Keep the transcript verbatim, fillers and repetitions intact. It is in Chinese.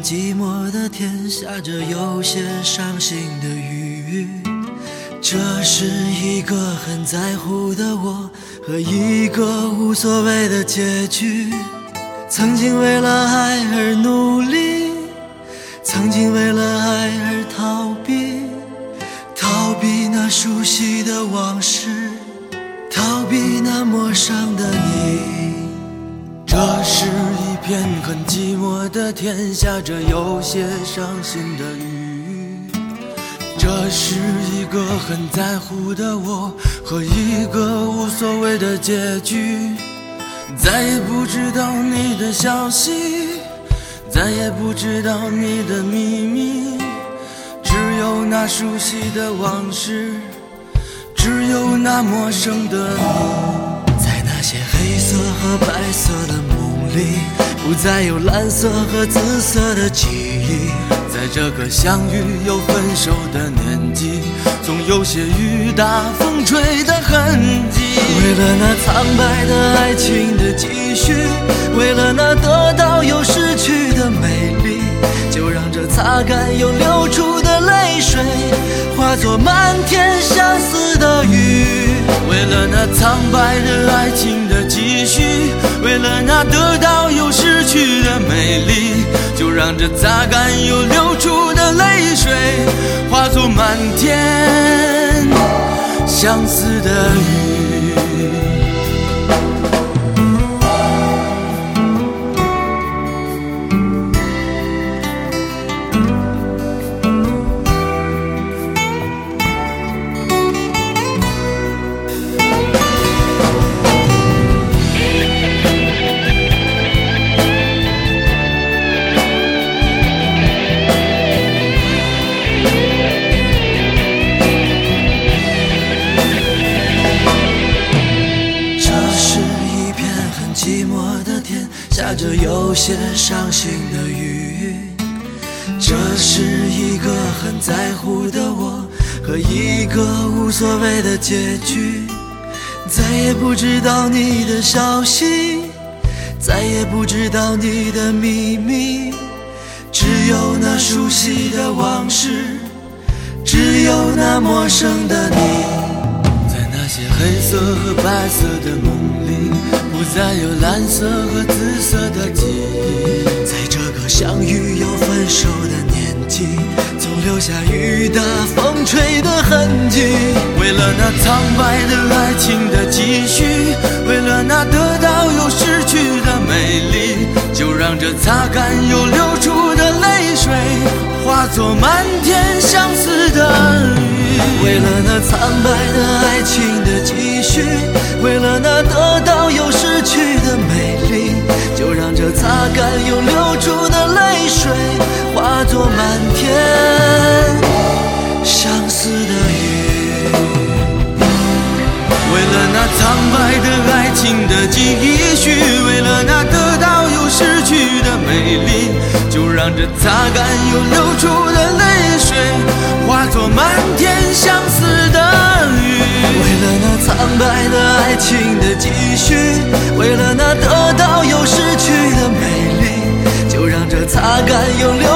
寂寞的天，下着有些伤心的雨。这是一个很在乎的我和一个无所谓的结局。曾经为了爱而努力，曾经为了爱而逃避，逃避那熟悉的往事，逃避那陌生的你。这是一片很寂寞的天，下着有些伤心的雨。这是一个很在乎的我和一个无所谓的结局。再也不知道你的消息，再也不知道你的秘密，只有那熟悉的往事，只有那陌生的你。在那些黑色和白色的梦里，不再有蓝色和紫色的记忆。在这个相遇又分手的年纪，总有些雨打风吹的痕迹。为了那苍白的爱情的继续，为了那得到又失去的美丽，就让这擦干又流出的泪水化作漫天相思的雨。为了那苍白的爱情的继续，为了那得到又失去的美丽，就让这擦干又流出的泪水化作漫天相思的雨。寂寞的天，下着有些伤心的雨。这是一个很在乎的我和一个无所谓的结局。再也不知道你的消息，再也不知道你的秘密，只有那熟悉的往事，只有那陌生的你。在那些黑色和白色的梦里，不再有蓝色和紫色的记忆。在这个相遇又分手的年纪，总留下雨打风吹的痕迹。为了那苍白的爱情的继续，为了那得到又失去的美丽，就让这擦干又流出的泪水化作漫天相思的雨。为了那苍白的爱情的继续，为了那得到又失去的美丽，就让这擦干又流出的泪水化作漫天相思的雨。为了那苍白的爱情的继续，为了那得到又失去的美丽，就让这擦干又流出的泪水化作漫天相思的雨。为了那苍白的爱情的继续，为了那得到又失去的美丽，就让这擦干又流